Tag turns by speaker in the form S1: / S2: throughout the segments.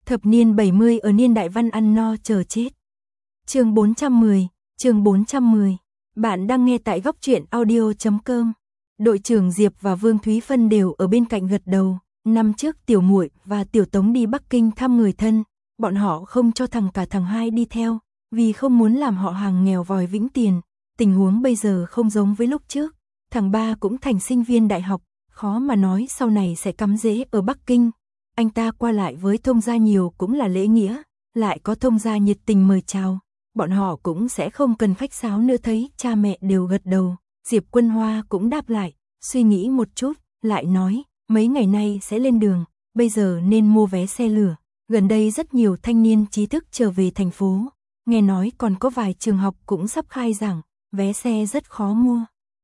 S1: Thập niên 70 ở niên đại văn ăn no chờ chết. Chương 410. Bạn đang nghe tại góc truyện audio.com. Đội trưởng Diệp và Vương Thúy Phân đều ở bên cạnh gật đầu. Năm trước Tiểu Muội và Tiểu Tống đi Bắc Kinh thăm người thân, bọn họ không cho thằng hai đi theo, vì không muốn làm họ hàng nghèo vòi vĩnh tiền. Tình huống bây giờ không giống với lúc trước, thằng ba cũng thành sinh viên đại học, khó mà nói sau này sẽ cắm rễ ở Bắc Kinh. Anh ta qua lại với thông gia nhiều cũng là lễ nghĩa, lại có thông gia nhiệt tình mời chào, bọn họ cũng sẽ không cần khách sáo nữa. Thấy cha mẹ đều gật đầu, Diệp Quân Hoa cũng đáp lại, suy nghĩ một chút, lại nói, mấy ngày nay sẽ lên đường, bây giờ nên mua vé xe lửa, gần đây rất nhiều thanh niên trí thức trở về thành phố, nghe nói còn có vài trường học cũng sắp khai giảng, vé xe rất khó mua.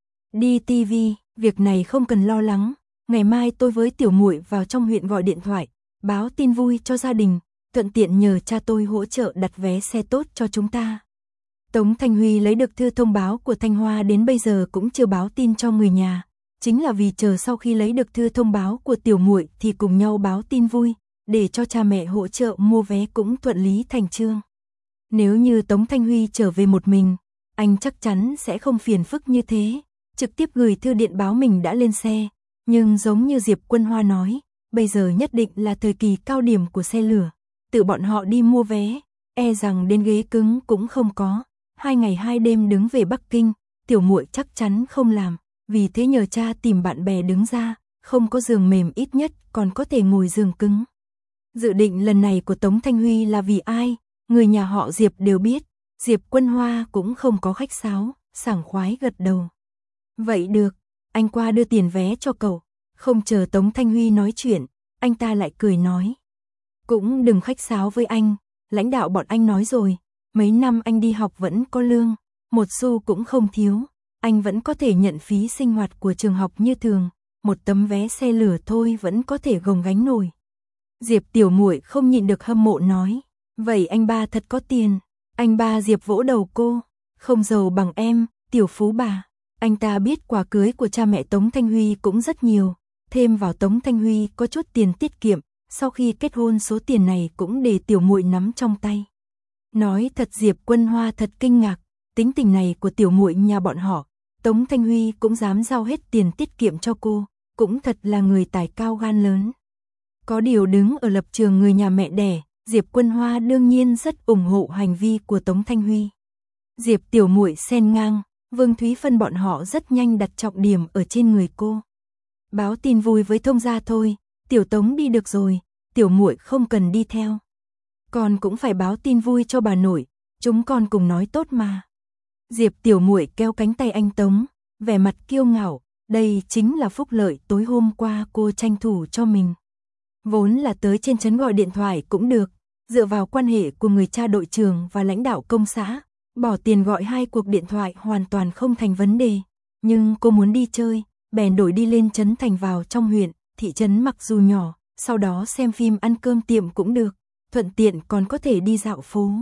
S1: Đi TV, việc này không cần lo lắng. Ngày mai tôi với Tiểu Muội vào trong huyện gọi điện thoại, báo tin vui cho gia đình, thuận tiện nhờ cha tôi hỗ trợ đặt vé xe tốt cho chúng ta. Tống Thanh Huy lấy được thư thông báo của Thanh Hoa đến bây giờ cũng chưa báo tin cho người nhà, chính là vì chờ sau khi lấy được thư thông báo của Tiểu Muội thì cùng nhau báo tin vui, để cho cha mẹ hỗ trợ mua vé cũng thuận lý thành chương. Nếu như Tống Thanh Huy trở về một mình, anh chắc chắn sẽ không phiền phức như thế, trực tiếp gửi thư điện báo mình đã lên xe. Nhưng giống như Diệp Quân Hoa nói, bây giờ nhất định là thời kỳ cao điểm của xe lửa, tự bọn họ đi mua vé, e rằng đến ghế cứng cũng không có. 2 ngày 2 đêm đứng về Bắc Kinh, Tiểu Muội chắc chắn không làm, vì thế nhờ cha tìm bạn bè đứng ra, không có giường mềm ít nhất còn có thể ngồi giường cứng. Dự định lần này của Tống Thanh Huy là vì ai, người nhà họ Diệp đều biết, Diệp Quân Hoa cũng không có khách sáo, sảng khoái gật đầu. Vậy được, anh qua đưa tiền vé cho cậu. Không chờ Tống Thanh Huy nói chuyện, anh ta lại cười nói. Cũng đừng khách sáo với anh, lãnh đạo bọn anh nói rồi, mấy năm anh đi học vẫn có lương, một xu cũng không thiếu, anh vẫn có thể nhận phí sinh hoạt của trường học như thường, một tấm vé xe lửa thôi vẫn có thể gồng gánh nổi. Diệp Tiểu Muội không nhịn được hâm mộ nói, vậy anh ba thật có tiền. Anh ba Diệp vỗ đầu cô, không giàu bằng em, tiểu phú bà. Anh ta biết quà cưới của cha mẹ Tống Thanh Huy cũng rất nhiều, thêm vào Tống Thanh Huy có chút tiền tiết kiệm, sau khi kết hôn số tiền này cũng để Tiểu Muội nắm trong tay. Nói thật Diệp Quân Hoa thật kinh ngạc, tính tình này của Tiểu Muội nhà bọn họ, Tống Thanh Huy cũng dám giao hết tiền tiết kiệm cho cô, cũng thật là người tài cao gan lớn. Có điều đứng ở lập trường người nhà mẹ đẻ, Diệp Quân Hoa đương nhiên rất ủng hộ hành vi của Tống Thanh Huy. Diệp Tiểu Muội xen ngang, Vương Thúy Phân bọn họ rất nhanh đặt trọng điểm ở trên người cô. Báo tin vui với thông gia thôi, Tiểu Tống đi được rồi, Tiểu Muội không cần đi theo. Con cũng phải báo tin vui cho bà nội, chúng con cùng nói tốt mà. Diệp Tiểu Muội kéo cánh tay anh Tống, vẻ mặt kiêu ngạo, đây chính là phúc lợi tối hôm qua cô tranh thủ cho mình. Vốn là tới trên trấn gọi điện thoại cũng được, dựa vào quan hệ của người cha đội trưởng và lãnh đạo công xã, bỏ tiền gọi 2 cuộc điện thoại hoàn toàn không thành vấn đề. Nhưng cô muốn đi chơi, bèn đổi đi lên trấn thành vào trong huyện, thị trấn mặc dù nhỏ, sau đó xem phim ăn cơm tiệm cũng được, thuận tiện còn có thể đi dạo phố.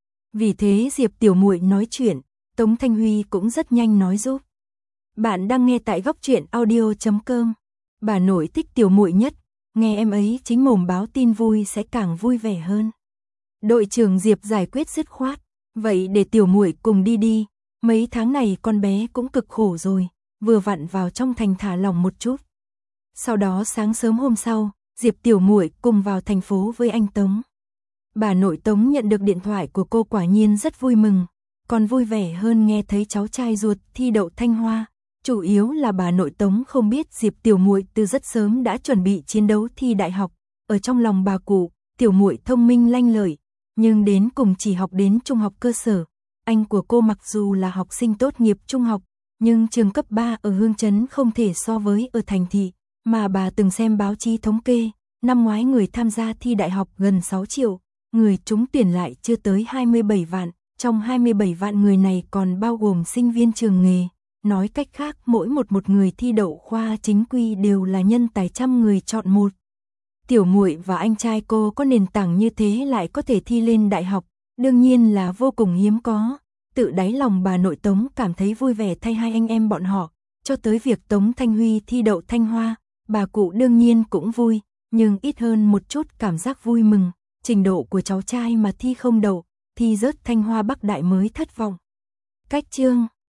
S1: Vì thế Diệp Tiểu Muội nói chuyện, Tống Thanh Huy cũng rất nhanh nói giúp. Bạn đang nghe tại góc truyện audio.com. Bà nội thích Tiểu Muội nhất, nghe em ấy chính mồm báo tin vui sẽ càng vui vẻ hơn. Đội trưởng Diệp giải quyết dứt khoát, vậy để Tiểu Muội cùng đi đi, mấy tháng này con bé cũng cực khổ rồi, vừa vặn vào trong thành thả lỏng một chút. Sau đó sáng sớm hôm sau, Diệp Tiểu Muội cùng vào thành phố với anh Tống. Bà nội Tống nhận được điện thoại của cô quả nhiên rất vui mừng, còn vui vẻ hơn nghe thấy cháu trai ruột thi đậu Thanh Hoa. Chủ yếu là bà nội Tống không biết Diệp Tiểu Muội từ rất sớm đã chuẩn bị chiến đấu thi đại học. Ở trong lòng bà cụ, Tiểu Muội thông minh lanh lợi, nhưng đến cùng chỉ học đến trung học cơ sở. Anh của cô mặc dù là học sinh tốt nghiệp trung học, nhưng trường cấp 3 ở Hương Trấn không thể so với ở thành thị, mà bà từng xem báo chí thống kê, năm ngoái người tham gia thi đại học gần 6 triệu, người trúng tuyển lại chưa tới 27 vạn, trong 27 vạn người này còn bao gồm sinh viên trường nghề. Nói cách khác mỗi một người thi đậu khoa chính quy đều là nhân tài trăm người chọn một. Tiểu Muội và anh trai cô có nền tảng như thế lại có thể thi lên đại học, đương nhiên là vô cùng hiếm có. Tự đáy lòng bà nội Tống cảm thấy vui vẻ thay hai anh em bọn họ, cho tới việc Tống Thanh Huy thi đậu Thanh Hoa, bà cụ đương nhiên cũng vui, nhưng ít hơn một chút cảm giác vui mừng, Trình độ của cháu trai mà thi không đậu, thi rớt Thanh Hoa Bắc Đại mới thất vọng. Cách chương